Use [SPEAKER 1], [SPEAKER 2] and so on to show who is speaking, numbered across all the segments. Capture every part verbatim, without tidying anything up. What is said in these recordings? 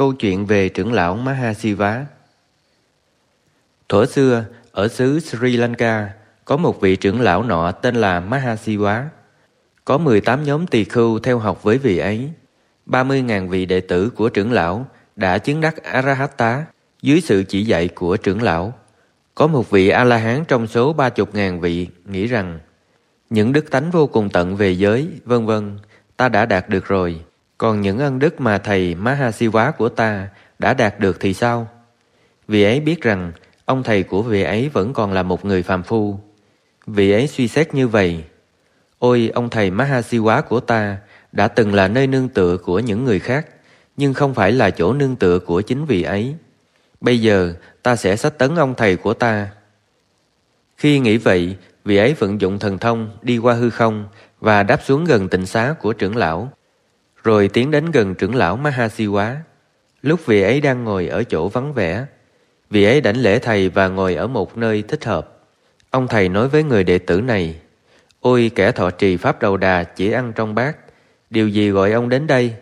[SPEAKER 1] Câu chuyện về trưởng lão Mahasiva. Thuở xưa, ở xứ Sri Lanka, có một vị trưởng lão nọ tên là Mahasiva. Có mười tám nhóm tỳ khưu theo học với vị ấy. ba mươi nghìn vị đệ tử của trưởng lão đã chứng đắc A-ra-hát-tá dưới sự chỉ dạy của trưởng lão. Có một vị A-la-hán trong số ba mươi nghìn vị nghĩ rằng những đức tánh vô cùng tận về giới, vân vân, ta đã đạt được rồi. Còn những ân đức mà thầy Mahasiva của ta đã đạt được thì sao? Vị ấy biết rằng ông thầy của vị ấy vẫn còn là một người phàm phu. Vị ấy suy xét như vậy: ôi, ông thầy Mahasiva của ta đã từng là nơi nương tựa của những người khác, nhưng không phải là chỗ nương tựa của chính vị ấy. Bây giờ ta sẽ xách tấn ông thầy của ta. Khi nghĩ vậy, vị ấy vận dụng thần thông đi qua hư không và đáp xuống gần tịnh xá của trưởng lão, rồi tiến đến gần trưởng lão Mahasiva. Lúc vị ấy đang ngồi ở chỗ vắng vẻ, vị ấy đảnh lễ thầy và ngồi ở một nơi thích hợp. Ông thầy nói với người đệ tử này: ôi, kẻ thọ trì pháp đầu đà chỉ ăn trong bát, điều gì gọi ông đến đây?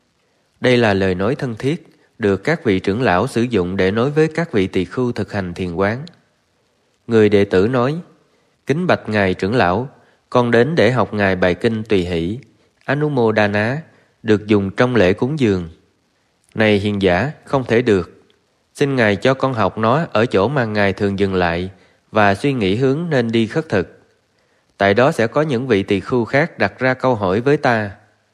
[SPEAKER 1] Đây là lời nói thân thiết được các vị trưởng lão sử dụng để nói với các vị tỳ khưu thực hành thiền quán. Người đệ tử nói: kính bạch ngài trưởng lão, con đến để học ngài bài kinh tùy hỷ Anumodana, được dùng trong lễ cúng dường. Này hiền giả, không thể được. Xin ngài cho con học nó ở chỗ mà ngài thường dừng lại và suy nghĩ hướng nên đi khất thực. Tại đó sẽ có những vị tỳ khưu khác đặt ra câu hỏi với ta.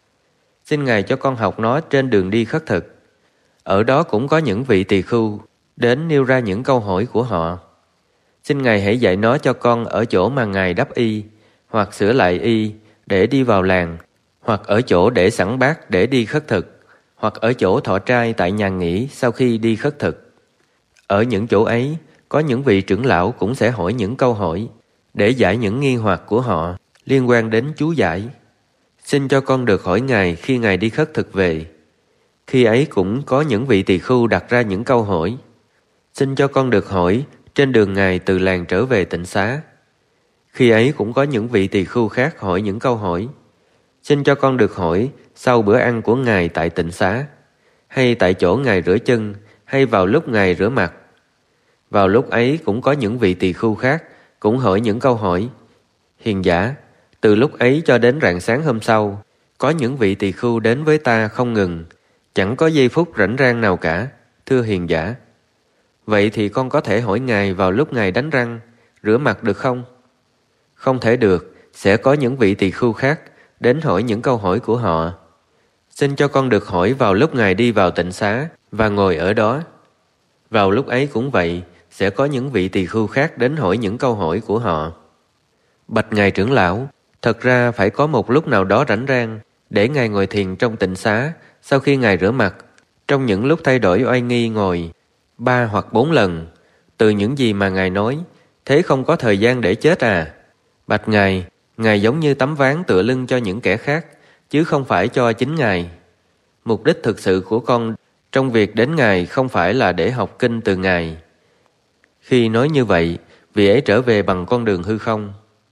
[SPEAKER 1] Xin ngài cho con học nó trên đường đi khất thực. Ở đó cũng có những vị tỳ khưu đến nêu ra những câu hỏi của họ. Xin ngài hãy dạy nó cho con ở chỗ mà ngài đắp y, hoặc sửa lại y để đi vào làng, hoặc ở chỗ để sẵn bát để đi khất thực, hoặc ở chỗ thọ trai tại nhà nghỉ sau khi đi khất thực. Ở những chỗ ấy, có những vị trưởng lão cũng sẽ hỏi những câu hỏi để giải những nghi hoặc của họ liên quan đến chú giải. Xin cho con được hỏi ngài khi ngài đi khất thực về. Khi ấy cũng có những vị tỳ khưu đặt ra những câu hỏi. Xin cho con được hỏi trên đường ngài từ làng trở về tịnh xá. Khi ấy cũng có những vị tỳ khưu khác hỏi những câu hỏi. Xin cho con được hỏi sau bữa ăn của ngài tại tịnh xá, hay tại chỗ ngài rửa chân, hay vào lúc ngài rửa mặt. Vào lúc ấy cũng có những vị tỳ khưu khác cũng hỏi những câu hỏi. Hiền giả, từ lúc ấy cho đến rạng sáng hôm sau, có những vị tỳ khưu đến với ta không ngừng, chẳng có giây phút rảnh rang nào cả, thưa hiền giả. Vậy thì con có thể hỏi ngài vào lúc ngài đánh răng, rửa mặt được không? Không thể được, sẽ có những vị tỳ khưu khác đến hỏi những câu hỏi của họ. Xin cho con được hỏi vào lúc ngài đi vào tịnh xá và ngồi ở đó. Vào lúc ấy cũng vậy, sẽ có những vị tỳ khưu khác đến hỏi những câu hỏi của họ. Bạch ngài trưởng lão, thật ra phải có một lúc nào đó rảnh rang để ngài ngồi thiền trong tịnh xá sau khi ngài rửa mặt, trong những lúc thay đổi oai nghi ngồi ba hoặc bốn lần. Từ những gì mà ngài nói, thế không có thời gian để chết à? Bạch ngài, ngài giống như tấm ván tựa lưng cho những kẻ khác, chứ không phải cho chính ngài. Mục đích thực sự của con trong việc đến ngài không phải là để học kinh từ ngài. Khi nói như vậy, vị ấy trở về bằng con đường hư không.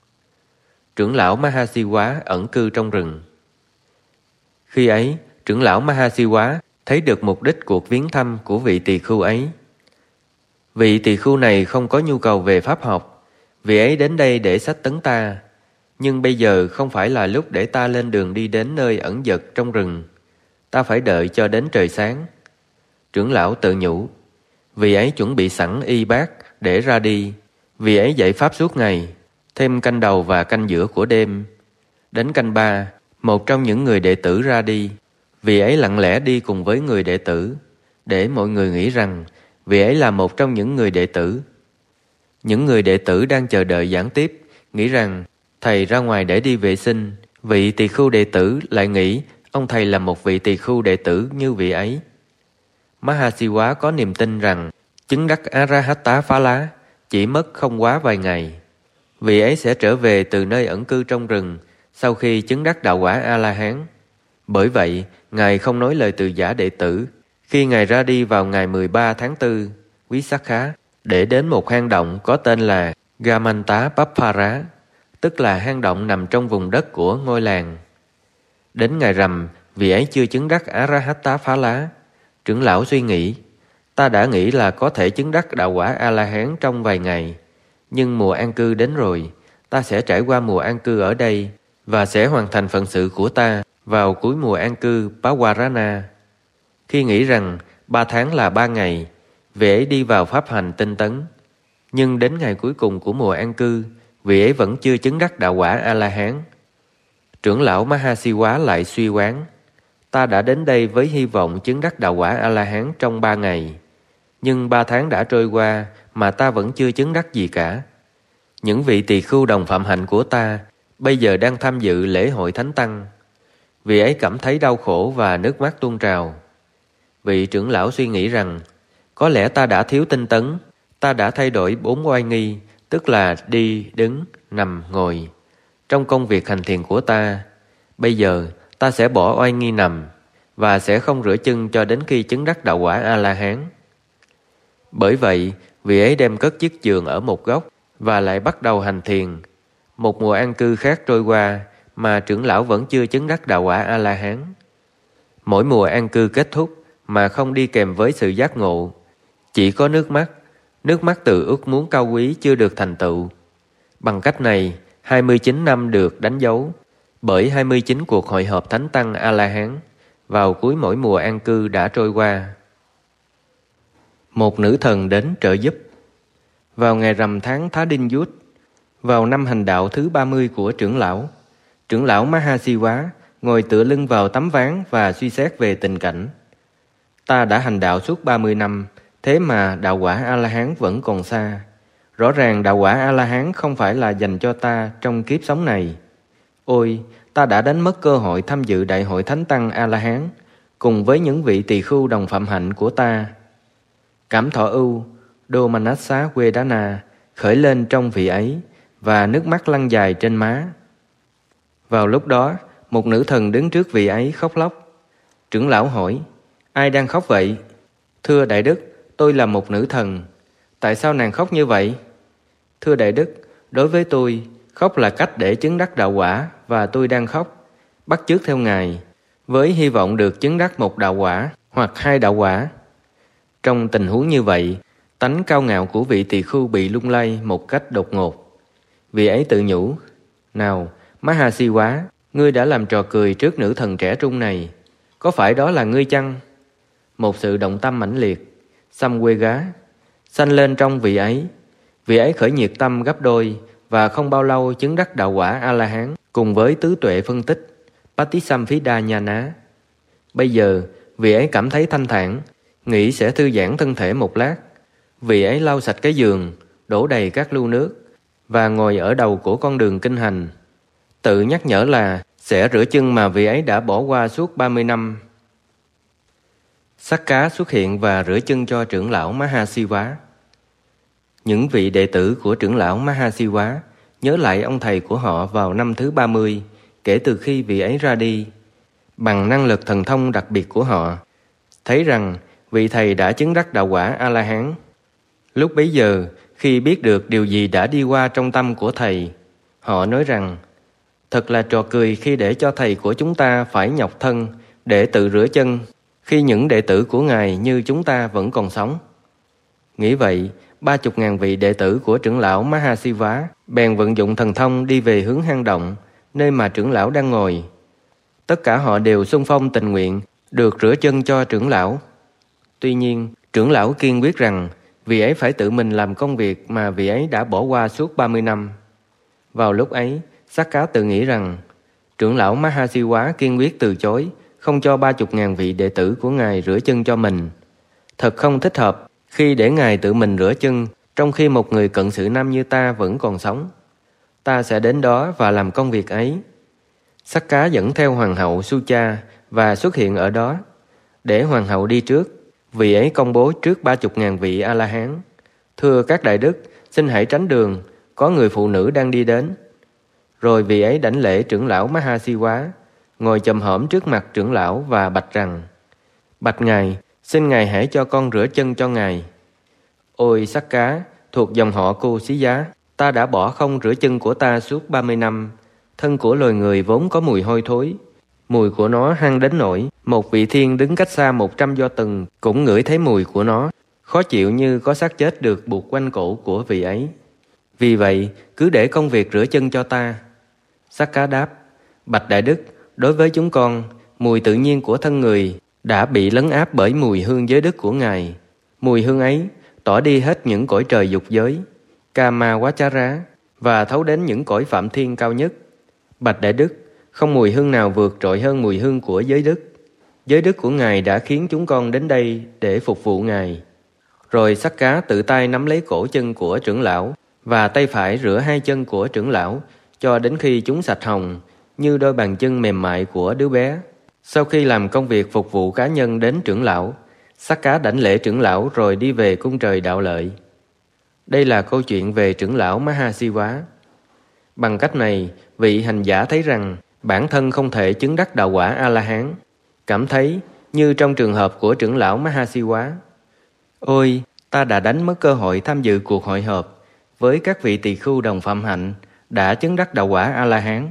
[SPEAKER 1] Trưởng lão Mahasiva ẩn cư trong rừng. Khi ấy, trưởng lão Mahasiva thấy được mục đích cuộc viếng thăm của vị tỳ khưu ấy. Vị tỳ khưu này không có nhu cầu về pháp học, vị ấy đến đây để xách tấn ta. Nhưng bây giờ không phải là lúc để ta lên đường đi đến nơi ẩn dật trong rừng. Ta phải đợi cho đến trời sáng. Trưởng lão tự nhủ. Vị ấy chuẩn bị sẵn y bát để ra đi. Vị ấy dạy pháp suốt ngày, thêm canh đầu và canh giữa của đêm. Đến canh ba, một trong những người đệ tử ra đi. Vị ấy lặng lẽ đi cùng với người đệ tử, để mọi người nghĩ rằng vị ấy là một trong những người đệ tử. Những người đệ tử đang chờ đợi giảng tiếp nghĩ rằng thầy ra ngoài để đi vệ sinh. Vị tỳ khưu đệ tử lại nghĩ ông thầy là một vị tỳ khưu đệ tử như vị ấy. Mahasiva có niềm tin rằng chứng đắc A-ra-hát-tá phá lá chỉ mất không quá vài ngày. Vị ấy sẽ trở về từ nơi ẩn cư trong rừng sau khi chứng đắc đạo quả A-la-hán. Bởi vậy, ngài không nói lời từ giả đệ tử khi ngài ra đi vào ngày mười ba tháng tư, Quý Sắc Khá, để đến một hang động có tên là Gamantapapara, tức là hang động nằm trong vùng đất của ngôi làng. Đến ngày rằm, vị ấy chưa chứng đắc A-ra-hát-tá phá lá. Trưởng lão suy nghĩ, ta đã nghĩ là có thể chứng đắc đạo quả A-la-hán trong vài ngày, nhưng mùa an cư đến rồi, ta sẽ trải qua mùa an cư ở đây và sẽ hoàn thành phận sự của ta vào cuối mùa an cư Pawarana. Khi nghĩ rằng ba tháng là ba ngày, vị ấy đi vào pháp hành tinh tấn. Nhưng đến ngày cuối cùng của mùa an cư, vị ấy vẫn chưa chứng đắc đạo quả A-la-hán. Trưởng lão Mahasiwa lại suy đoán, ta đã đến đây với hy vọng chứng đắc đạo quả A-la-hán trong ba ngày, nhưng ba tháng đã trôi qua mà ta vẫn chưa chứng đắc gì cả. Những vị tỳ khưu đồng phạm hạnh của ta bây giờ đang tham dự lễ hội thánh tăng. Vị ấy cảm thấy đau khổ và nước mắt tuôn trào. Vị trưởng lão suy nghĩ rằng, có lẽ ta đã thiếu tinh tấn, ta đã thay đổi bốn oai nghi, tức là đi, đứng, nằm, ngồi. Trong công việc hành thiền của ta, bây giờ ta sẽ bỏ oai nghi nằm và sẽ không rửa chân cho đến khi chứng đắc đạo quả A-la-hán. Bởi vậy, vị ấy đem cất chiếc giường ở một góc và lại bắt đầu hành thiền. Một mùa an cư khác trôi qua mà trưởng lão vẫn chưa chứng đắc đạo quả A-la-hán. Mỗi mùa an cư kết thúc mà không đi kèm với sự giác ngộ, chỉ có nước mắt, nước mắt từ ước muốn cao quý chưa được thành tựu. Bằng cách này, hai mươi chín năm được đánh dấu bởi hai mươi chín cuộc hội họp thánh tăng A-la-hán vào cuối mỗi mùa an cư đã trôi qua. Một nữ thần đến trợ giúp. Vào ngày rằm tháng Thá Đinh Dút, vào năm hành đạo thứ ba mươi của trưởng lão, trưởng lão Mahasiwa ngồi tựa lưng vào tấm ván và suy xét về tình cảnh. Ta đã hành đạo suốt ba mươi năm, thế mà đạo quả A-la-hán vẫn còn xa. Rõ ràng đạo quả A-la-hán không phải là dành cho ta trong kiếp sống này. Ôi, ta đã đánh mất cơ hội tham dự đại hội thánh tăng A-la-hán cùng với những vị tỳ khưu đồng phạm hạnh của ta. Cảm thọ ưu, Domanassa Vedana khởi lên trong vị ấy và nước mắt lăn dài trên má. Vào lúc đó, một nữ thần đứng trước vị ấy khóc lóc. Trưởng lão hỏi, ai đang khóc vậy? Thưa Đại Đức, tôi là một nữ thần. Tại sao nàng khóc như vậy? Thưa Đại Đức, đối với tôi, khóc là cách để chứng đắc đạo quả và tôi đang khóc, bắt chước theo Ngài, với hy vọng được chứng đắc một đạo quả hoặc hai đạo quả. Trong tình huống như vậy, tánh cao ngạo của vị tỳ khưu bị lung lay một cách đột ngột. Vị ấy tự nhủ, nào, Mahasiwa, ngươi đã làm trò cười trước nữ thần trẻ trung này. Có phải đó là ngươi chăng? Một sự động tâm mãnh liệt, Samvega, sanh lên trong vị ấy. Vị ấy khởi nhiệt tâm gấp đôi và không bao lâu chứng đắc đạo quả A-la-hán cùng với tứ tuệ phân tích, Patisamphida Nhana. Bây giờ, vị ấy cảm thấy thanh thản, nghĩ sẽ thư giãn thân thể một lát. Vị ấy lau sạch cái giường, đổ đầy các lu nước và ngồi ở đầu của con đường kinh hành. Tự nhắc nhở là sẽ rửa chân mà vị ấy đã bỏ qua suốt ba mươi năm. Sắc cá xuất hiện và rửa chân cho trưởng lão Mahasiwa. Những vị đệ tử của trưởng lão Mahasiwa nhớ lại ông thầy của họ vào năm thứ ba mươi kể từ khi vị ấy ra đi. Bằng năng lực thần thông đặc biệt của họ, thấy rằng vị thầy đã chứng đắc đạo quả A-la-hán. Lúc bấy giờ, khi biết được điều gì đã đi qua trong tâm của thầy, họ nói rằng, thật là trò cười khi để cho thầy của chúng ta phải nhọc thân để tự rửa chân, khi những đệ tử của Ngài như chúng ta vẫn còn sống. Nghĩ vậy, ba chục ngàn vị đệ tử của trưởng lão Mahasiwa bèn vận dụng thần thông đi về hướng hang động, nơi mà trưởng lão đang ngồi. Tất cả họ đều xung phong tình nguyện được rửa chân cho trưởng lão. Tuy nhiên, trưởng lão kiên quyết rằng vị ấy phải tự mình làm công việc mà vị ấy đã bỏ qua suốt ba mươi năm. Vào lúc ấy, Sắc Cá tự nghĩ rằng trưởng lão Mahasiwa kiên quyết từ chối, không cho ba chục ngàn vị đệ tử của Ngài rửa chân cho mình. Thật không thích hợp khi để Ngài tự mình rửa chân, trong khi một người cận sự nam như ta vẫn còn sống. Ta sẽ đến đó và làm công việc ấy. Sắc Cá dẫn theo hoàng hậu Sucha và xuất hiện ở đó. Để hoàng hậu đi trước, vị ấy công bố trước ba chục ngàn vị A-la-hán. Thưa các đại đức, xin hãy tránh đường, có người phụ nữ đang đi đến. Rồi vị ấy đảnh lễ trưởng lão Mahasiwa, ngồi chồm hổm trước mặt trưởng lão và bạch rằng, bạch Ngài, xin Ngài hãy cho con rửa chân cho Ngài. Ôi Sắc Cá, thuộc dòng họ Cô Xí Giá, ta đã bỏ không rửa chân của ta suốt ba mươi năm. Thân của loài người vốn có mùi hôi thối, Mùi của nó hăng đến nỗi một vị thiên đứng cách xa một trăm do tuần cũng ngửi thấy mùi của nó, khó chịu như có xác chết được buộc quanh cổ của vị ấy. Vì vậy, cứ để công việc rửa chân cho ta. Sắc Cá đáp: Bạch Đại Đức, đối với chúng con, mùi tự nhiên của thân người đã bị lấn áp bởi mùi hương giới đức của Ngài. Mùi hương ấy tỏ đi hết những cõi trời dục giới, Kama-Vachara, và thấu đến những cõi phạm thiên cao nhất. Bạch Đại Đức, không mùi hương nào vượt trội hơn mùi hương của giới đức. Giới đức của Ngài đã khiến chúng con đến đây để phục vụ Ngài. Rồi Sắc Cá tự tay nắm lấy cổ chân của trưởng lão và tay phải rửa hai chân của trưởng lão cho đến khi chúng sạch hồng như đôi bàn chân mềm mại của đứa bé. Sau khi làm công việc phục vụ cá nhân đến trưởng lão, Sắc Cá đảnh lễ trưởng lão rồi đi về cung trời đạo lợi. Đây là câu chuyện về trưởng lão Mahasiva. Bằng cách này, vị hành giả thấy rằng bản thân không thể chứng đắc đạo quả A-la-hán, cảm thấy như trong trường hợp của trưởng lão Mahasiva. Ôi, ta đã đánh mất cơ hội tham dự cuộc hội họp với các vị tỳ khưu đồng phạm hạnh đã chứng đắc đạo quả A-la-hán.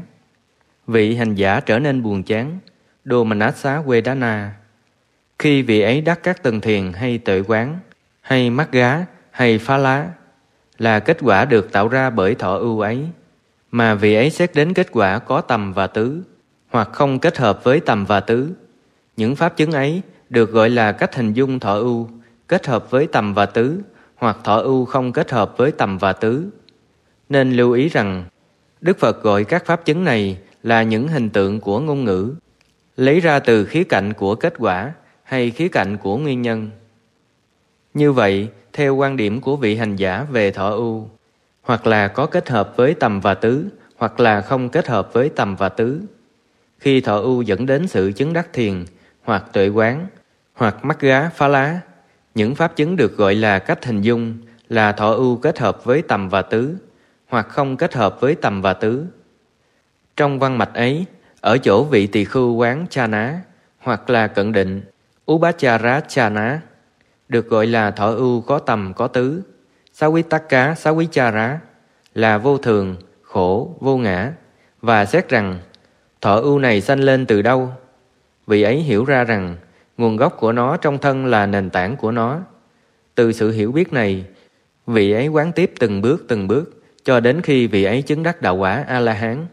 [SPEAKER 1] Vị hành giả trở nên buồn chán, Domanassa Vedana. Khi vị ấy đắc các tầng thiền hay tuệ quán, hay mắt gá, hay phá lá, là kết quả được tạo ra bởi thọ ưu ấy, mà vị ấy xét đến kết quả có tầm và tứ, hoặc không kết hợp với tầm và tứ. Những pháp chứng ấy được gọi là cách hình dung thọ ưu, kết hợp với tầm và tứ, hoặc thọ ưu không kết hợp với tầm và tứ. Nên lưu ý rằng, Đức Phật gọi các pháp chứng này là những hình tượng của ngôn ngữ, lấy ra từ khía cạnh của kết quả hay khía cạnh của nguyên nhân. Như vậy, theo quan điểm của vị hành giả về thọ ưu, hoặc là có kết hợp với tầm và tứ, hoặc là không kết hợp với tầm và tứ. Khi thọ ưu dẫn đến sự chứng đắc thiền, hoặc tuệ quán, hoặc mắt gá phá lá, những pháp chứng được gọi là cách hình dung là thọ ưu kết hợp với tầm và tứ, hoặc không kết hợp với tầm và tứ. Trong văn mạch ấy, ở chỗ vị tỳ khưu quán cha ná, hoặc là cận định, Upachara cha ná, được gọi là thọ ưu có tầm có tứ. Sawitaka Savichara là vô thường, khổ, vô ngã, và xét rằng thọ ưu này sanh lên từ đâu. Vị ấy hiểu ra rằng nguồn gốc của nó trong thân là nền tảng của nó. Từ sự hiểu biết này, vị ấy quán tiếp từng bước từng bước cho đến khi vị ấy chứng đắc đạo quả A-la-hán.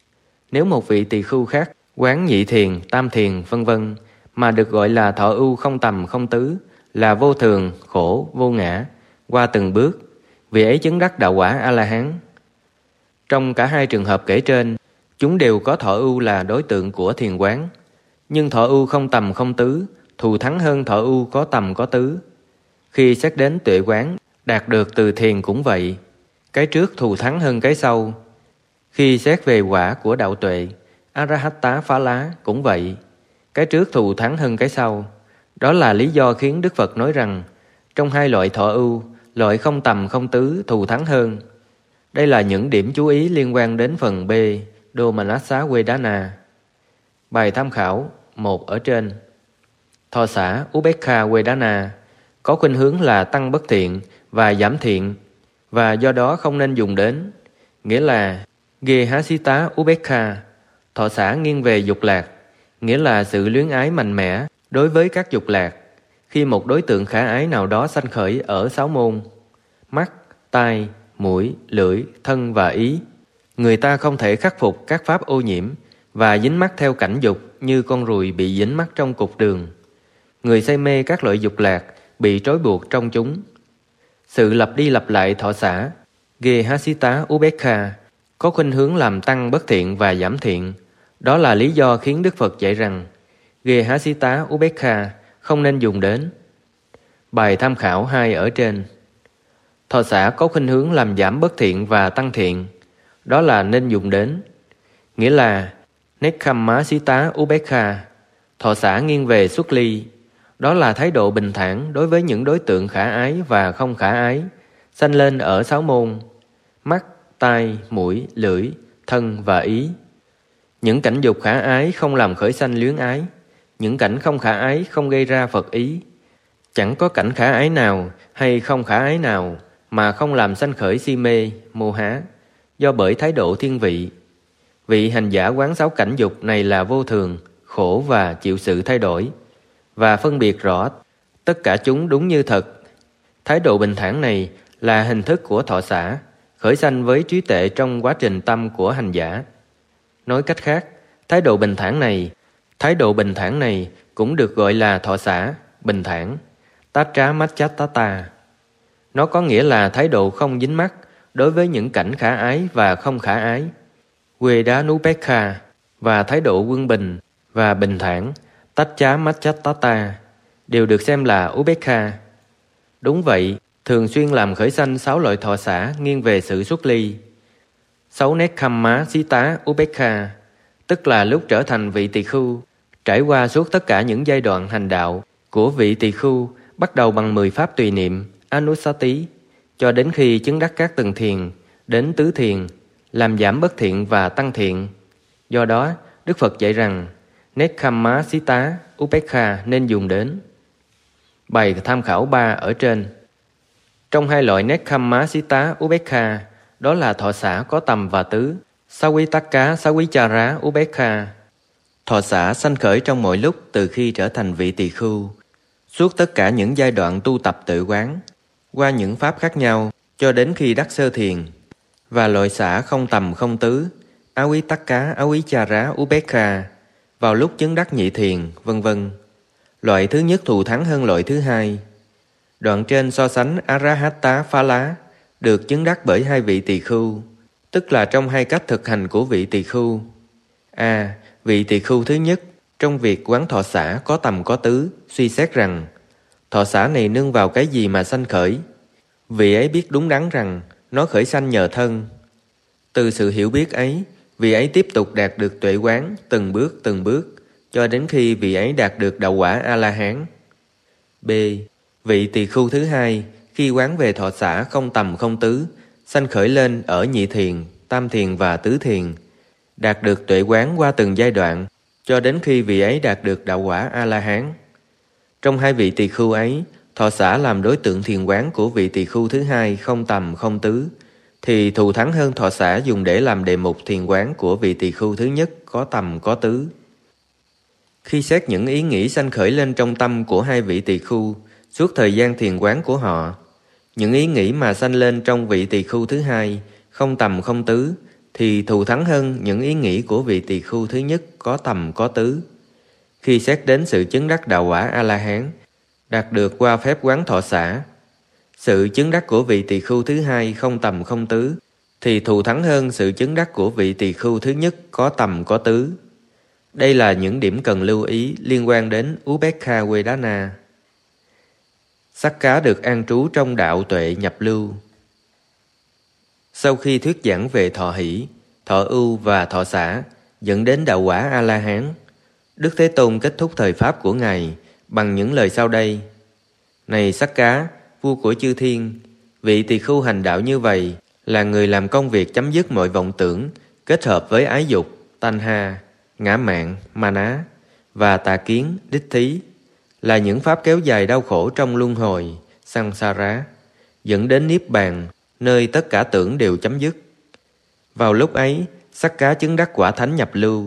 [SPEAKER 1] Nếu một vị tỳ khưu khác quán nhị thiền, tam thiền, vân vân mà được gọi là thọ ưu không tầm không tứ, là vô thường, khổ, vô ngã, qua từng bước, vị ấy chứng đắc đạo quả A-la-hán. Trong cả hai trường hợp kể trên, chúng đều có thọ ưu là đối tượng của thiền quán, nhưng thọ ưu không tầm không tứ thù thắng hơn thọ ưu có tầm có tứ. Khi xét đến tuệ quán đạt được từ thiền cũng vậy, cái trước thù thắng hơn cái sau. Khi xét về quả của đạo tuệ, Arahatta phá lá cũng vậy, cái trước thù thắng hơn cái sau. Đó là lý do khiến Đức Phật nói rằng trong hai loại thọ ưu, loại không tầm không tứ thù thắng hơn. Đây là những điểm chú ý liên quan đến phần B, Domanassa Vedana. Bài tham khảo một ở trên. Thọ xả Ubekha Vedana có khuynh hướng là tăng bất thiện và giảm thiện, và do đó không nên dùng đến. Nghĩa là Gehasita Ubekha, thọ xả nghiêng về dục lạc, nghĩa là sự luyến ái mạnh mẽ đối với các dục lạc. Khi một đối tượng khả ái nào đó sanh khởi ở sáu môn, mắt, tai, mũi, lưỡi, thân và ý, người ta không thể khắc phục các pháp ô nhiễm và dính mắc theo cảnh dục như con ruồi bị dính mắc trong cục đường. Người say mê các loại dục lạc bị trói buộc trong chúng. Sự lặp đi lặp lại thọ xả Gehasita Ubekha có khuynh hướng làm tăng bất thiện và giảm thiện. Đó là lý do khiến Đức Phật dạy rằng Gehasita Ubekha không nên dùng đến. Bài tham khảo hai ở trên. Thọ xả có khuynh hướng làm giảm bất thiện và tăng thiện. Đó là nên dùng đến. Nghĩa là Nekhammasita Ubekha, thọ xả nghiêng về xuất ly. Đó là thái độ bình thản đối với những đối tượng khả ái và không khả ái, sanh lên ở sáu môn, mắt, tai, mũi, lưỡi, thân và ý. Những cảnh dục khả ái không làm khởi sanh luyến ái, những cảnh không khả ái không gây ra Phật ý. Chẳng có cảnh khả ái nào hay không khả ái nào mà không làm sanh khởi si mê, mô há, do bởi thái độ thiên vị. Vị hành giả quán sáu cảnh dục này là vô thường, khổ và chịu sự thay đổi, và phân biệt rõ tất cả chúng đúng như thật. Thái độ bình thản này là hình thức của thọ xả, khởi sanh với trí tuệ trong quá trình tâm của hành giả. Nói cách khác, thái độ bình thản này, thái độ bình thản này cũng được gọi là thọ xả, bình thản, Tacchamacchatata. Nó có nghĩa là thái độ không dính mắc đối với những cảnh khả ái và không khả ái. Vedanupekha và thái độ quân bình và bình thản, Tacchamacchatata, đều được xem là Upekha. Đúng vậy, thường xuyên làm khởi sanh sáu loại thọ xả nghiêng về sự xuất ly. Sáu Nekkhamma Sita Upekha, tức là lúc trở thành vị tỳ khưu, trải qua suốt tất cả những giai đoạn hành đạo của vị tỳ khưu, bắt đầu bằng mười pháp tùy niệm, Anusati, cho đến khi chứng đắc các tầng thiền, đến tứ thiền, làm giảm bất thiện và tăng thiện. Do đó, Đức Phật dạy rằng, Nekkhamma Sita Upekha nên dùng đến. Bài tham khảo ba ở trên. Trong hai loại Nekkhamma Sita Upekha, đó là thọ xả có tầm và tứ, Savitakka Savichara Upekha. Thọ xả sanh khởi trong mọi lúc từ khi trở thành vị tỳ khưu, suốt tất cả những giai đoạn tu tập tự quán, qua những pháp khác nhau, cho đến khi đắc sơ thiền. Và loại xả không tầm không tứ, Avitakka Avichara Upekha, vào lúc chứng đắc nhị thiền, vân vân. Loại thứ nhất thù thắng hơn loại thứ hai. Đoạn trên so sánh Arahata Phala được chứng đắc bởi hai vị tỳ khưu, tức là trong hai cách thực hành của vị tỳ khưu. A. Vị tỳ khưu thứ nhất, trong việc quán thọ xả có tầm có tứ, suy xét rằng thọ xả này nương vào cái gì mà sanh khởi. Vị ấy biết đúng đắn rằng nó khởi sanh nhờ thân. Từ sự hiểu biết ấy, vị ấy tiếp tục đạt được tuệ quán từng bước từng bước, cho đến khi vị ấy đạt được đạo quả A-la-hán. B. Vị tỳ khưu thứ hai, khi quán về thọ xả không tầm không tứ, sanh khởi lên ở nhị thiền, tam thiền và tứ thiền, đạt được tuệ quán qua từng giai đoạn, cho đến khi vị ấy đạt được đạo quả A-la-hán. Trong hai vị tỳ khưu ấy, thọ xả làm đối tượng thiền quán của vị tỳ khưu thứ hai không tầm không tứ, thì thù thắng hơn thọ xả dùng để làm đề mục thiền quán của vị tỳ khưu thứ nhất có tầm có tứ. Khi xét những ý nghĩ sanh khởi lên trong tâm của hai vị tỳ khưu suốt thời gian thiền quán của họ, những ý nghĩ mà sanh lên trong vị tỳ khưu thứ hai không tầm không tứ thì thù thắng hơn những ý nghĩ của vị tỳ khưu thứ nhất có tầm có tứ. Khi xét đến sự chứng đắc đạo quả A-la-hán, đạt được qua phép quán thọ xả, sự chứng đắc của vị tỳ khưu thứ hai không tầm không tứ thì thù thắng hơn sự chứng đắc của vị tỳ khưu thứ nhất có tầm có tứ. Đây là những điểm cần lưu ý liên quan đến Upekha Vedana. Sắc cá được an trú trong đạo tuệ nhập lưu. Sau khi thuyết giảng về thọ hỷ, thọ ưu và thọ xả dẫn đến đạo quả A-la-hán, Đức Thế Tôn kết thúc thời pháp của Ngài bằng những lời sau đây. Này Sắc Cá, vua của chư thiên, vị tỳ khưu hành đạo như vậy là người làm công việc chấm dứt mọi vọng tưởng, kết hợp với ái dục, tanha, ngã mạn, maná và tà kiến, đích thí, là những pháp kéo dài đau khổ trong luân hồi, samsara, dẫn đến niết bàn, nơi tất cả tưởng đều chấm dứt. Vào lúc ấy, Sắc Cá chứng đắc quả thánh nhập lưu.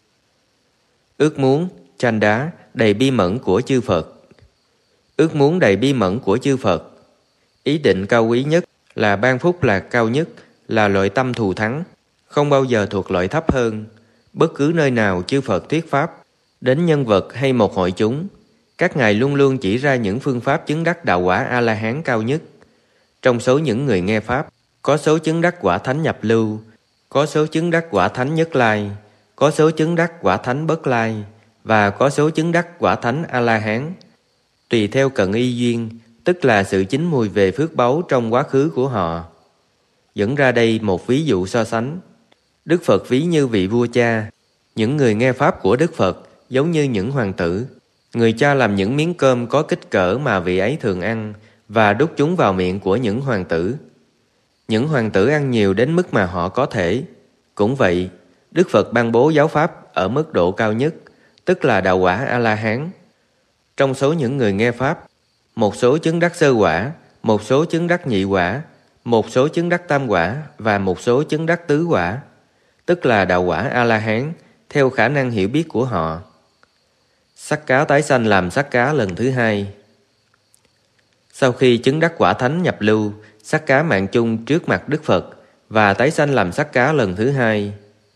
[SPEAKER 1] Ước muốn, chanda, đầy bi mẫn của chư Phật. Ước muốn đầy bi mẫn của chư Phật. Ý định cao quý nhất là ban phúc lạc cao nhất, là loại tâm thù thắng, không bao giờ thuộc loại thấp hơn. Bất cứ nơi nào chư Phật thuyết pháp, đến nhân vật hay một hội chúng, các ngài luôn luôn chỉ ra những phương pháp chứng đắc đạo quả A-la-hán cao nhất. Trong số những người nghe pháp, có số chứng đắc quả thánh nhập lưu, có số chứng đắc quả thánh nhất lai, có số chứng đắc quả thánh bất lai, và có số chứng đắc quả thánh A-la-hán. Tùy theo cận y duyên, tức là sự chín mùi về phước báu trong quá khứ của họ. Dẫn ra đây một ví dụ so sánh. Đức Phật ví như vị vua cha. Những người nghe pháp của Đức Phật giống như những hoàng tử. Người cha làm những miếng cơm có kích cỡ mà vị ấy thường ăn và đút chúng vào miệng của những hoàng tử. Những hoàng tử ăn nhiều đến mức mà họ có thể. Cũng vậy, Đức Phật ban bố giáo pháp ở mức độ cao nhất, tức là đạo quả A-la-hán. Trong số những người nghe pháp, một số chứng đắc sơ quả, một số chứng đắc nhị quả, một số chứng đắc tam quả và một số chứng đắc tứ quả, tức là đạo quả A-la-hán, theo khả năng hiểu biết của họ. Sắc cá tái sanh làm sắc cá lần thứ hai. Sau khi chứng đắc quả thánh nhập lưu, sắc cá mạng chung trước mặt Đức Phật và tái sanh làm sắc cá lần thứ hai.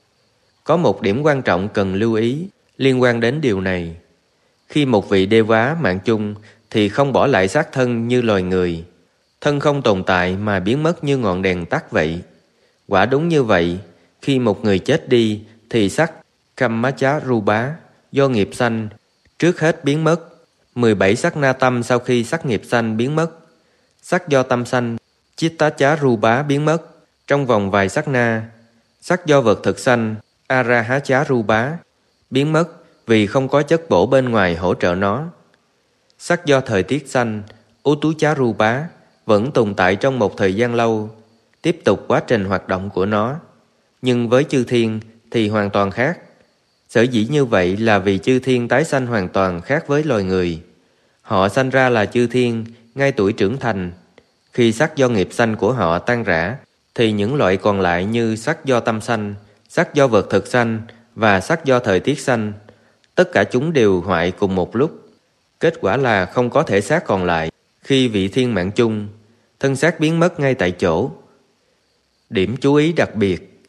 [SPEAKER 1] Có một điểm quan trọng cần lưu ý liên quan đến điều này. Khi một vị đê vá mạng chung thì không bỏ lại xác thân như loài người. Thân không tồn tại mà biến mất như ngọn đèn tắt vậy. Quả đúng như vậy, khi một người chết đi thì sắc Kammacharupa do nghiệp sanh trước hết biến mất. mười bảy sắc na tâm sau khi sắc nghiệp sanh biến mất. Sắc do tâm sanh Chittacharupa biến mất trong vòng vài sát na. Sắc do vật thực sanh Arahacharupa biến mất vì không có chất bổ bên ngoài hỗ trợ nó. Sắc do thời tiết sanh Uttucharupa vẫn tồn tại trong một thời gian lâu, tiếp tục quá trình hoạt động của nó. Nhưng với chư thiên thì hoàn toàn khác. Sở dĩ như vậy là vì chư thiên tái sanh hoàn toàn khác với loài người. Họ sanh ra là chư thiên ngay tuổi trưởng thành. Khi sắc do nghiệp sanh của họ tan rã, thì những loại còn lại như sắc do tâm sanh, sắc do vật thực sanh và sắc do thời tiết sanh, tất cả chúng đều hoại cùng một lúc. Kết quả là không có thể xác còn lại khi vị thiên mạng chung, thân xác biến mất ngay tại chỗ. Điểm chú ý đặc biệt: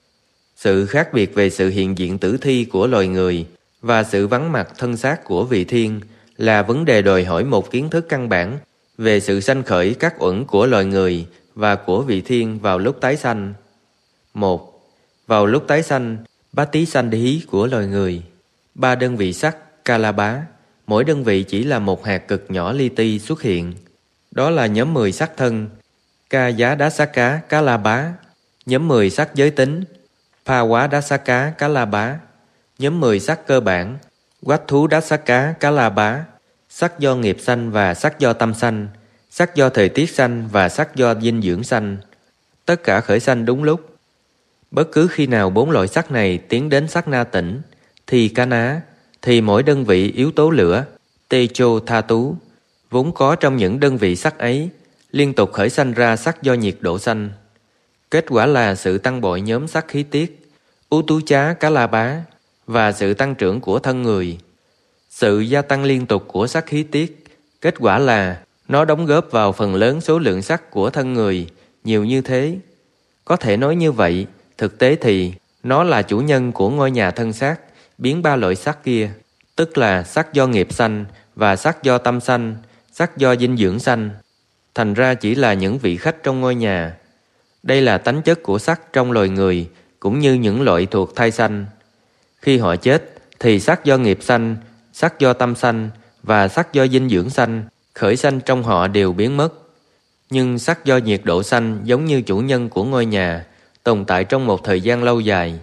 [SPEAKER 1] sự khác biệt về sự hiện diện tử thi của loài người và sự vắng mặt thân xác của vị thiên là vấn đề đòi hỏi một kiến thức căn bản về sự sanh khởi các uẩn của loài người và của vị thiên vào lúc tái sanh. Một. Vào lúc tái sanh, bát tí sanh hí của loài người, ba đơn vị sắc Kalapa, mỗi đơn vị chỉ là một hạt cực nhỏ li ti xuất hiện. Đó là nhóm mười sắc thân Kaya-dasaka Kalapa, nhóm mười sắc giới tính Phawá-dasaka Kalapa, nhóm mười sắc cơ bản Quách-thú-dasaka Kalapa, sắc do nghiệp sanh và sắc do tâm sanh, sắc do thời tiết sanh và sắc do dinh dưỡng sanh, tất cả khởi sanh đúng lúc. Bất cứ khi nào bốn loại sắc này tiến đến sắc na tỉnh thì cá ná, thì mỗi đơn vị yếu tố lửa Tejo Tha Tú vốn có trong những đơn vị sắc ấy liên tục khởi sanh ra sắc do nhiệt độ sanh. Kết quả là sự tăng bội nhóm sắc khí tiết Uttucha Kalapa và sự tăng trưởng của thân người. Sự gia tăng liên tục của sắc khí tiết, kết quả là nó đóng góp vào phần lớn số lượng sắc của thân người nhiều như thế. Có thể nói như vậy, thực tế thì nó là chủ nhân của ngôi nhà thân xác biến ba loại sắc kia, tức là sắc do nghiệp sanh và sắc do tâm sanh, sắc do dinh dưỡng sanh. Thành ra chỉ là những vị khách trong ngôi nhà. Đây là tánh chất của sắc trong loài người cũng như những loại thuộc thai sanh. Khi họ chết thì sắc do nghiệp sanh, sắc do tâm sanh và sắc do dinh dưỡng sanh khởi sanh trong họ đều biến mất. Nhưng sắc do nhiệt độ sanh giống như chủ nhân của ngôi nhà, tồn tại trong một thời gian lâu dài.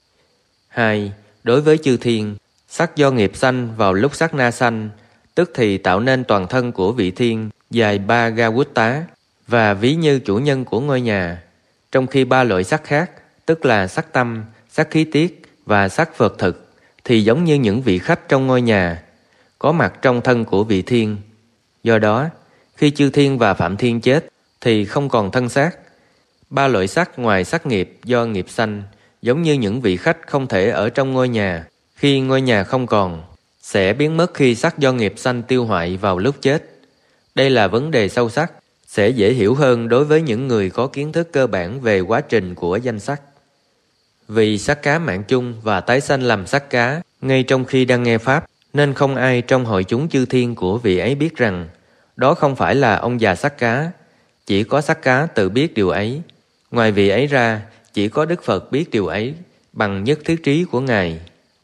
[SPEAKER 1] Hai. Đối với chư thiên, sắc do nghiệp sanh vào lúc sát na sanh, tức thì tạo nên toàn thân của vị thiên dài ba Gawutta và ví như chủ nhân của ngôi nhà. Trong khi ba loại sắc khác, tức là sắc tâm, sắc khí tiết và sắc vật thực, thì giống như những vị khách trong ngôi nhà, có mặt trong thân của vị thiên. Do đó, khi chư thiên và phạm thiên chết, thì không còn thân xác. Ba loại sắc ngoài sắc nghiệp do nghiệp sanh, giống như những vị khách không thể ở trong ngôi nhà. Khi ngôi nhà không còn, sẽ biến mất khi sắc do nghiệp sanh tiêu hoại vào lúc chết. Đây là vấn đề sâu sắc, sẽ dễ hiểu hơn đối với những người có kiến thức cơ bản về quá trình của danh sắc. Vì sắc cá mạng chung và tái sanh làm sắc cá ngay trong khi đang nghe Pháp, nên không ai trong hội chúng chư thiên của vị ấy biết rằng đó không phải là ông già sắc cá. Chỉ có sắc cá tự biết điều ấy. Ngoài vị ấy ra, chỉ có Đức Phật biết điều ấy bằng nhất thiết trí của Ngài.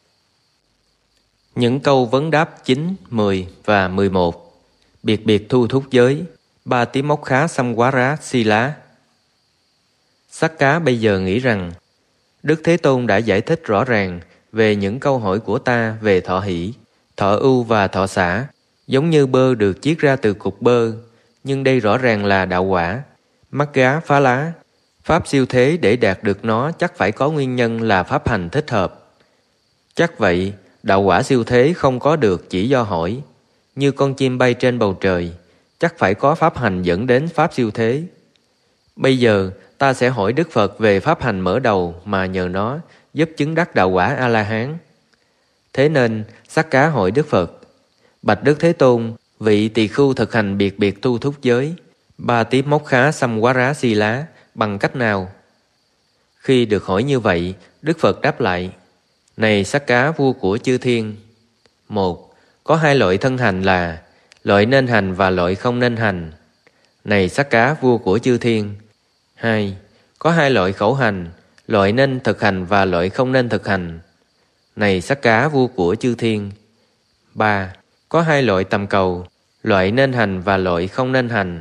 [SPEAKER 1] Những câu vấn đáp chín, mười và mười một. Biệt biệt thu thúc giới Ba tí mốc khá Samvara Sila. Sắc cá bây giờ nghĩ rằng Đức Thế Tôn đã giải thích rõ ràng về những câu hỏi của ta về thọ hỷ, thọ ưu và thọ xả, giống như bơ được chiết ra từ cục bơ, nhưng đây rõ ràng là đạo quả, mắc gá phá lá. Pháp siêu thế để đạt được nó chắc phải có nguyên nhân là pháp hành thích hợp. Chắc vậy, đạo quả siêu thế không có được chỉ do hỏi. Như con chim bay trên bầu trời, chắc phải có pháp hành dẫn đến pháp siêu thế. Bây giờ, ta sẽ hỏi Đức Phật về pháp hành mở đầu mà nhờ nó giúp chứng đắc đạo quả A-la-hán. Thế nên, Sắc Cá hỏi Đức Phật: Bạch Đức Thế Tôn, vị tỳ khưu thực hành biệt biệt tu thúc giới, ba tiếp móc khá xăm quá rá si lá, bằng cách nào? Khi được hỏi như vậy, Đức Phật đáp lại: Này Sắc Cá vua của chư thiên, một, có hai loại thân hành là loại nên hành và loại không nên hành. Này Sắc Cá vua của chư thiên. Hai, có hai loại khẩu hành, loại nên thực hành và loại không nên thực hành. Này Sắc Cá vua của chư thiên. Ba, có hai loại tầm cầu, loại nên hành và loại không nên hành.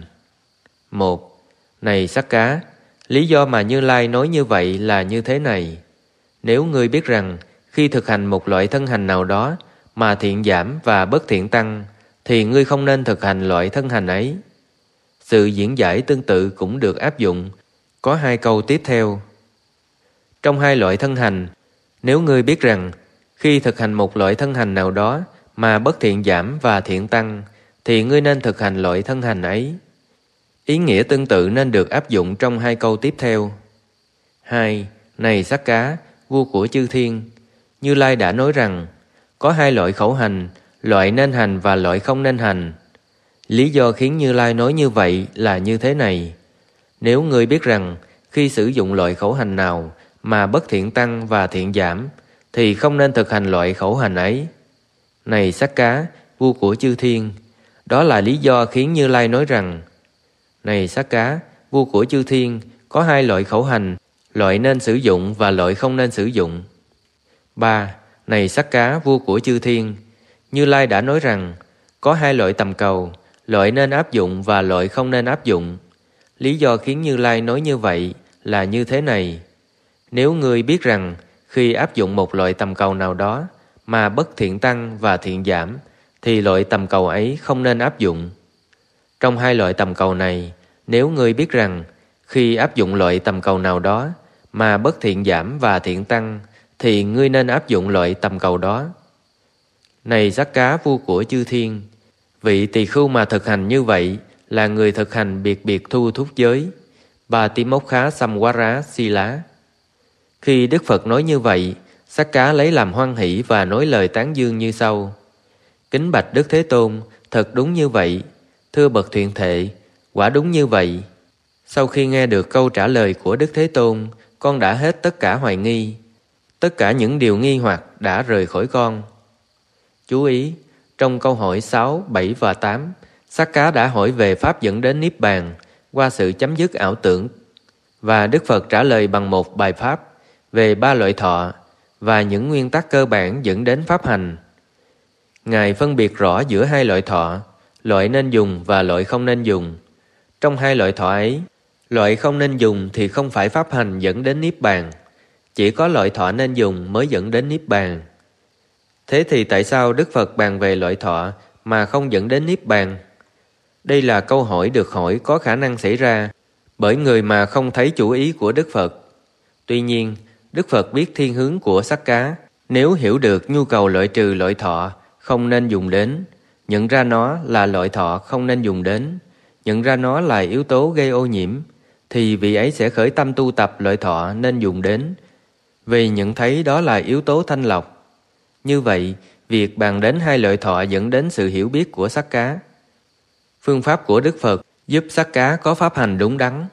[SPEAKER 1] Một, này Sắc Cá, lý do mà Như Lai nói như vậy là như thế này. Nếu ngươi biết rằng khi thực hành một loại thân hành nào đó mà thiện giảm và bất thiện tăng, thì ngươi không nên thực hành loại thân hành ấy. Sự diễn giải tương tự cũng được áp dụng. Có hai câu tiếp theo. Trong hai loại thân hành, nếu ngươi biết rằng khi thực hành một loại thân hành nào đó mà bất thiện giảm và thiện tăng, thì ngươi nên thực hành loại thân hành ấy. Ý nghĩa tương tự nên được áp dụng trong hai câu tiếp theo. Hai, này Sắc Cá, vua của chư thiên, Như Lai đã nói rằng có hai loại khẩu hành, loại nên hành và loại không nên hành. Lý do khiến Như Lai nói như vậy là như thế này. Nếu ngươi biết rằng khi sử dụng loại khẩu hành nào mà bất thiện tăng và thiện giảm, thì không nên thực hành loại khẩu hành ấy. Này Sắc Cá, vua của chư thiên, đó là lý do khiến Như Lai nói rằng: Này Sắc Cá, vua của chư thiên, có hai loại khẩu hành, loại nên sử dụng và loại không nên sử dụng. Ba, này Sắc Cá, vua của chư thiên, Như Lai đã nói rằng có hai loại tầm cầu, loại nên áp dụng và loại không nên áp dụng. Lý do khiến Như Lai nói như vậy là như thế này. Nếu ngươi biết rằng khi áp dụng một loại tầm cầu nào đó mà bất thiện tăng và thiện giảm, thì loại tầm cầu ấy không nên áp dụng. Trong hai loại tầm cầu này, nếu ngươi biết rằng khi áp dụng loại tầm cầu nào đó mà bất thiện giảm và thiện tăng, thì ngươi nên áp dụng loại tầm cầu đó. Này Sắc Cá vua của chư thiên, vị tỳ khưu mà thực hành như vậy là người thực hành biệt biệt thu thúc giới, ba tí mốc khá xăm quá rá si lá. Khi Đức Phật nói như vậy, Sắc Cá lấy làm hoan hỷ và nói lời tán dương như sau: Kính bạch Đức Thế Tôn, thật đúng như vậy. Thưa bậc thiện thệ, quả đúng như vậy. Sau khi nghe được câu trả lời của Đức Thế Tôn, con đã hết tất cả hoài nghi. Tất cả những điều nghi hoặc đã rời khỏi con. Chú ý, trong câu hỏi sáu, bảy và tám, Sắc Cá đã hỏi về pháp dẫn đến Niết Bàn qua sự chấm dứt ảo tưởng, và Đức Phật trả lời bằng một bài pháp về ba loại thọ và những nguyên tắc cơ bản dẫn đến pháp hành. Ngài phân biệt rõ giữa hai loại thọ, loại nên dùng và loại không nên dùng. Trong hai loại thọ ấy, loại không nên dùng thì không phải pháp hành dẫn đến Niết Bàn, chỉ có loại thọ nên dùng mới dẫn đến Niết Bàn. Thế thì tại sao Đức Phật bàn về loại thọ mà không dẫn đến Niết Bàn? Đây là câu hỏi được hỏi có khả năng xảy ra bởi người mà không thấy chủ ý của Đức Phật. Tuy nhiên, Đức Phật biết thiên hướng của Sắc Cá. Nếu hiểu được nhu cầu loại trừ loại thọ không nên dùng đến, nhận ra nó là loại thọ không nên dùng đến, nhận ra nó là yếu tố gây ô nhiễm, thì vị ấy sẽ khởi tâm tu tập loại thọ nên dùng đến, vì nhận thấy đó là yếu tố thanh lọc. Như vậy, việc bàn đến hai loại thọ dẫn đến sự hiểu biết của Sắc Cá. Phương pháp của Đức Phật giúp Sắc Cá có pháp hành đúng đắn.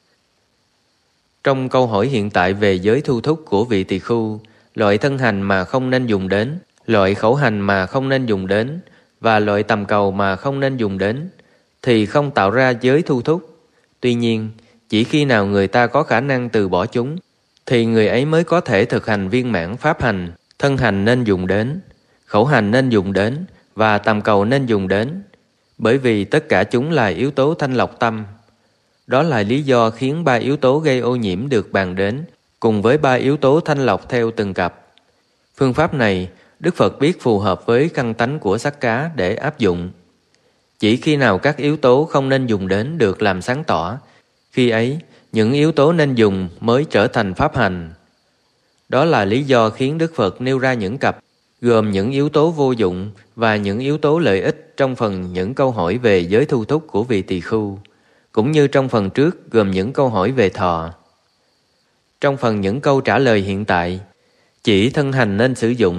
[SPEAKER 1] Trong câu hỏi hiện tại về giới thu thúc của vị tỳ khưu, loại thân hành mà không nên dùng đến, loại khẩu hành mà không nên dùng đến và loại tầm cầu mà không nên dùng đến, thì không tạo ra giới thu thúc. Tuy nhiên, chỉ khi nào người ta có khả năng từ bỏ chúng, thì người ấy mới có thể thực hành viên mãn pháp hành. Thân hành nên dùng đến, khẩu hành nên dùng đến và tầm cầu nên dùng đến, bởi vì tất cả chúng là yếu tố thanh lọc tâm. Đó là lý do khiến ba yếu tố gây ô nhiễm được bàn đến, cùng với ba yếu tố thanh lọc theo từng cặp. Phương pháp này, Đức Phật biết phù hợp với căn tánh của Sắc Cá để áp dụng. Chỉ khi nào các yếu tố không nên dùng đến được làm sáng tỏ, khi ấy, những yếu tố nên dùng mới trở thành pháp hành. Đó là lý do khiến Đức Phật nêu ra những cặp, gồm những yếu tố vô dụng và những yếu tố lợi ích trong phần những câu hỏi về giới thu thúc của vị tỳ khưu, cũng như trong phần trước gồm những câu hỏi về thọ. Trong phần những câu trả lời hiện tại, chỉ thân hành nên sử dụng,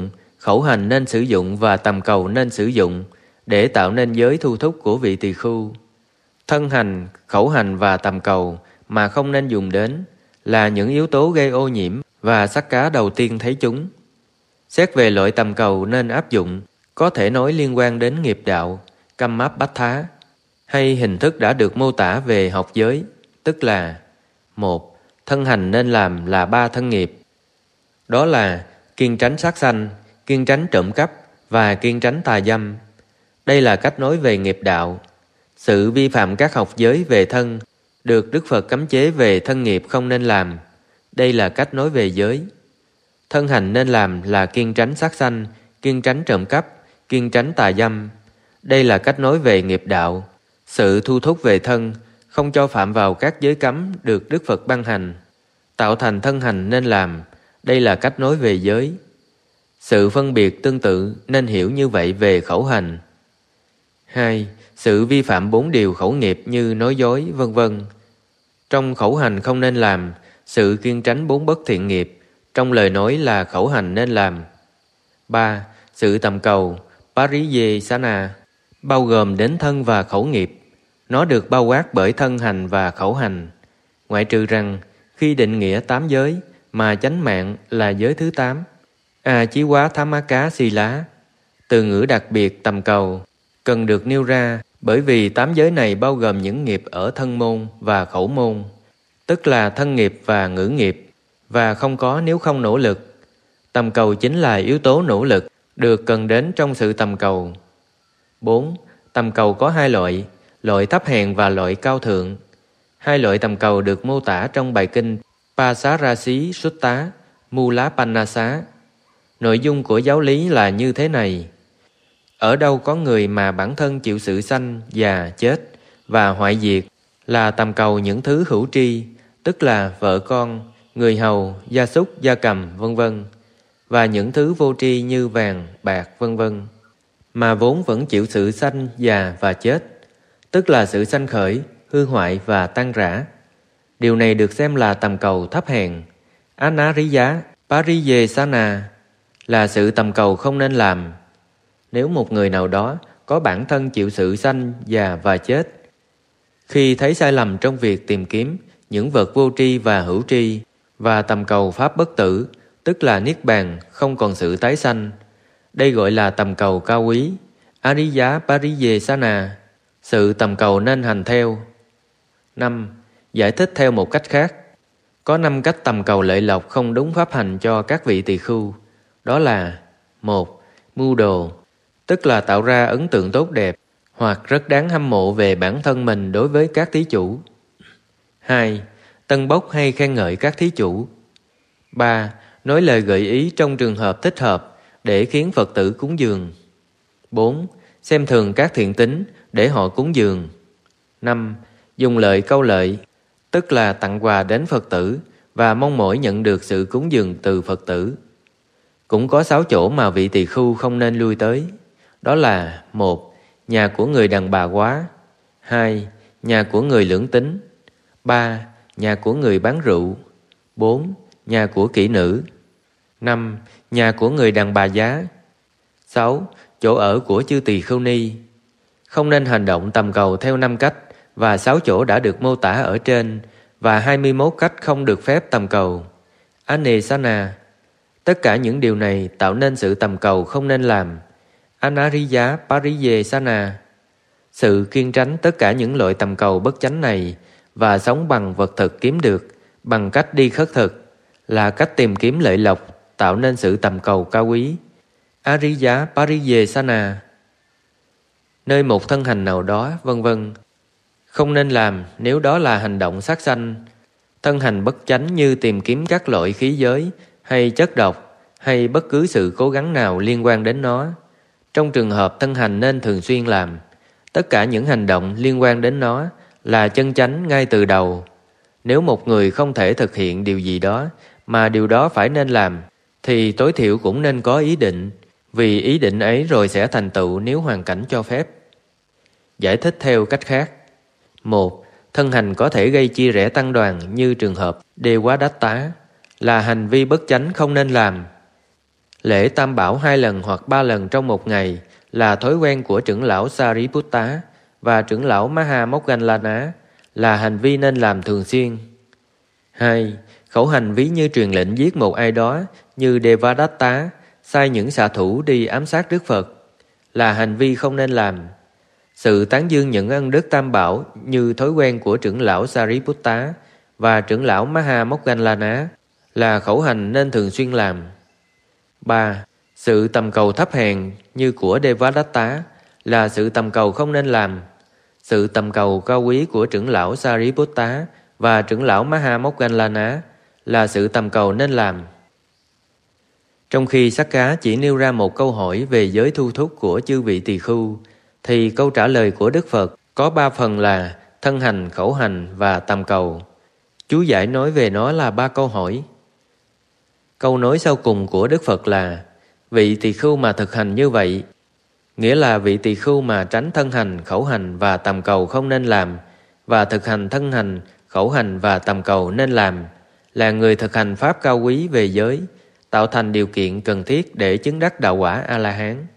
[SPEAKER 1] khẩu hành nên sử dụng và tầm cầu nên sử dụng để tạo nên giới thu thúc của vị tỳ khưu. Thân hành, khẩu hành và tầm cầu mà không nên dùng đến là những yếu tố gây ô nhiễm và sắc cá đầu tiên thấy chúng. Xét về loại tầm cầu nên áp dụng, có thể nói liên quan đến nghiệp đạo, căm áp bách thá, hay hình thức đã được mô tả về học giới, tức là: một. Thân hành nên làm là ba thân nghiệp. Đó là kiêng tránh sát sanh, kiêng tránh trộm cắp và kiêng tránh tà dâm. Đây là cách nói về nghiệp đạo. Sự vi phạm các học giới về thân được Đức Phật cấm chế về thân nghiệp không nên làm. Đây là cách nói về giới. Thân hành nên làm là kiêng tránh sát sanh, kiêng tránh trộm cắp, kiêng tránh tà dâm. Đây là cách nói về nghiệp đạo. Sự thu thúc về thân không cho phạm vào các giới cấm được Đức Phật ban hành. Tạo thành thân hành nên làm. Đây là cách nói về giới. Sự phân biệt tương tự nên hiểu như vậy về khẩu hành. Hai. Sự vi phạm bốn điều khẩu nghiệp như nói dối, vân vân. Trong khẩu hành không nên làm. Sự kiêng tránh bốn bất thiện nghiệp trong lời nói là khẩu hành nên làm. Ba. Sự tầm cầu, Pariyesana, bao gồm đến thân và khẩu nghiệp. Nó được bao quát bởi thân hành và khẩu hành. Ngoại trừ rằng khi định nghĩa tám giới mà chánh mạng là giới thứ tám, A Chí Quá Thamaka Si Lá, từ ngữ đặc biệt tầm cầu cần được nêu ra bởi vì tám giới này bao gồm những nghiệp ở thân môn và khẩu môn, tức là thân nghiệp và ngữ nghiệp, và không có nếu không nỗ lực. Tầm cầu chính là yếu tố nỗ lực được cần đến trong sự tầm cầu. Bốn. Tầm cầu có hai loại, loại thấp hèn và loại cao thượng. Hai loại tầm cầu được mô tả trong bài kinh Pasarasi Sutta, Mulapanasa. Nội dung của giáo lý là như thế này: ở đâu có người mà bản thân chịu sự sanh, già, chết và hoại diệt là tầm cầu những thứ hữu tri, tức là vợ con, người hầu, gia súc, gia cầm, vân vân, và những thứ vô tri như vàng, bạc, vân vân, mà vốn vẫn chịu sự sanh, già và chết, tức là sự sanh khởi, hư hoại và tan rã. Điều này được xem là tầm cầu thấp hèn. Anariya Pariyesana là sự tầm cầu không nên làm. Nếu một người nào đó có bản thân chịu sự sanh, già và chết, khi thấy sai lầm trong việc tìm kiếm những vật vô tri và hữu tri và tầm cầu pháp bất tử, tức là niết bàn, không còn sự tái sanh, đây gọi là tầm cầu cao quý, Ariya Pariyesana, sự tầm cầu nên hành theo. Năm. Giải thích theo một cách khác. Có năm cách tầm cầu lợi lộc không đúng pháp hành cho các vị tỳ khưu. Đó là: một. Mưu đồ, tức là tạo ra ấn tượng tốt đẹp hoặc rất đáng hâm mộ về bản thân mình đối với các thí chủ. Hai. Tân bốc hay khen ngợi các thí chủ. Ba. Nói lời gợi ý trong trường hợp thích hợp để khiến Phật tử cúng dường. Bốn. Xem thường các thiện tín để họ cúng dường. Năm. Dùng lợi câu lợi, tức là tặng quà đến Phật tử và mong mỏi nhận được sự cúng dường từ Phật tử. Cũng có sáu chỗ mà vị tỳ khưu không nên lui tới. Đó là: một. Nhà của người đàn bà quá. Hai. Nhà của người lưỡng tính. Ba. Nhà của người bán rượu. Bốn. Nhà của kỹ nữ. Năm. Nhà của người đàn bà giá. Sáu. Chỗ ở của chư tỳ khưu ni. Không nên hành động tầm cầu theo năm cách và sáu chỗ đã được mô tả ở trên, và hai mươi mốt cách không được phép tầm cầu. Anesana. Tất cả những điều này tạo nên sự tầm cầu không nên làm. Anariya Pariyesana. Sự kiêng tránh tất cả những loại tầm cầu bất chánh này và sống bằng vật thực kiếm được, bằng cách đi khất thực, là cách tìm kiếm lợi lộc, tạo nên sự tầm cầu cao quý. Ariya Pariyesana. Nơi một thân hành nào đó, vân vân, không nên làm nếu đó là hành động sát sanh. Thân hành bất chánh như tìm kiếm các loại khí giới hay chất độc hay bất cứ sự cố gắng nào liên quan đến nó. Trong trường hợp thân hành nên thường xuyên làm, tất cả những hành động liên quan đến nó là chân chánh ngay từ đầu. Nếu một người không thể thực hiện điều gì đó mà điều đó phải nên làm, thì tối thiểu cũng nên có ý định, vì ý định ấy rồi sẽ thành tựu nếu hoàn cảnh cho phép. Giải thích theo cách khác. Một. Thân hành có thể gây chia rẽ tăng đoàn như trường hợp đê quá đách tá, là hành vi bất chánh không nên làm. Lễ tam bảo hai lần hoặc ba lần trong một ngày là thói quen của trưởng lão Sariputta và trưởng lão Maha Moggallana, là hành vi nên làm thường xuyên. Hai. Khẩu hành ví như truyền lệnh giết một ai đó như Devadatta, sai những xạ thủ đi ám sát Đức Phật, là hành vi không nên làm. Sự tán dương những ân đức tam bảo như thói quen của trưởng lão Sariputta và trưởng lão Maha Moggallana là khẩu hành nên thường xuyên làm. Ba. Sự tầm cầu thấp hèn như của Devadatta là sự tầm cầu không nên làm. Sự tầm cầu cao quý của trưởng lão Sariputta và trưởng lão Maha Moggallana là sự tầm cầu nên làm. Trong khi Sakka chỉ nêu ra một câu hỏi về giới thu thúc của chư vị tỳ khưu, thì câu trả lời của Đức Phật có ba phần là thân hành, khẩu hành và tầm cầu. Chú giải nói về nó là ba câu hỏi. Câu nói sau cùng của Đức Phật là: vị tỳ khưu mà thực hành như vậy, nghĩa là vị tỳ khưu mà tránh thân hành, khẩu hành và tầm cầu không nên làm, và thực hành thân hành, khẩu hành và tầm cầu nên làm, là người thực hành pháp cao quý về giới, tạo thành điều kiện cần thiết để chứng đắc đạo quả A-la-hán.